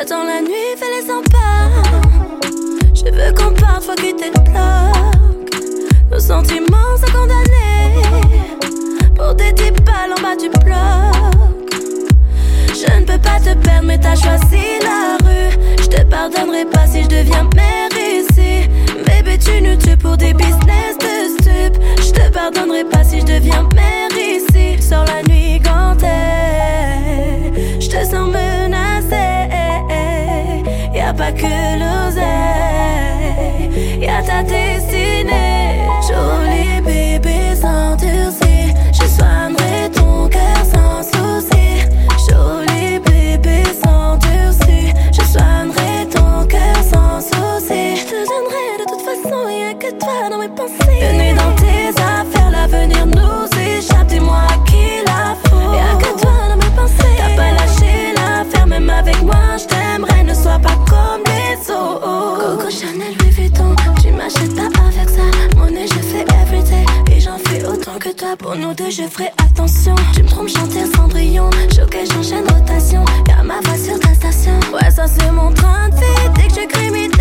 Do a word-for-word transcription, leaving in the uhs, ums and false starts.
J'attends la nuit, fais les cent pas. Je veux qu'on parte, faut quitter le bloc. Nos sentiments sont condamnés pour des dix balles en bas du bloc. Je ne peux pas te perdre, mais t'as choisi la rue. Je te pardonnerai pas si je deviens mère ici. Baby, tu nous tues pour des business de stup. Je te pardonnerai pas si je deviens mère ici. Sur la nuit gantée, je te sens menacée. Y'a pas que l'oseille, y'a ta destinée. Jolie bébé sans durci, je soignerai ton cœur sans souci. Jolie bébé sans durci, je soignerai ton cœur sans souci. Je te donnerai de toute façon, y'a que toi dans mes pensées. Une nuit dans tes affaires, l'avenir nous échappe. Dis-moi à qui la faute. Y'a que toi dans mes pensées. T'as pas lâché l'affaire, même avec moi je t'aimerais. Ne sois pas comme les autres. Coco Chanel, Louis Vuitton, tu m'achètes pas avec ça. Monnaie je fais everyday, et j'en fais autant que toi. Pour nous deux je ferai attention. Tu me trompes, chanter Cendrillon. Choqué, j'enchaîne rotation. Y'a ma voix sur ta station. Ouais, ça c'est mon train de vie. Dès que je crie,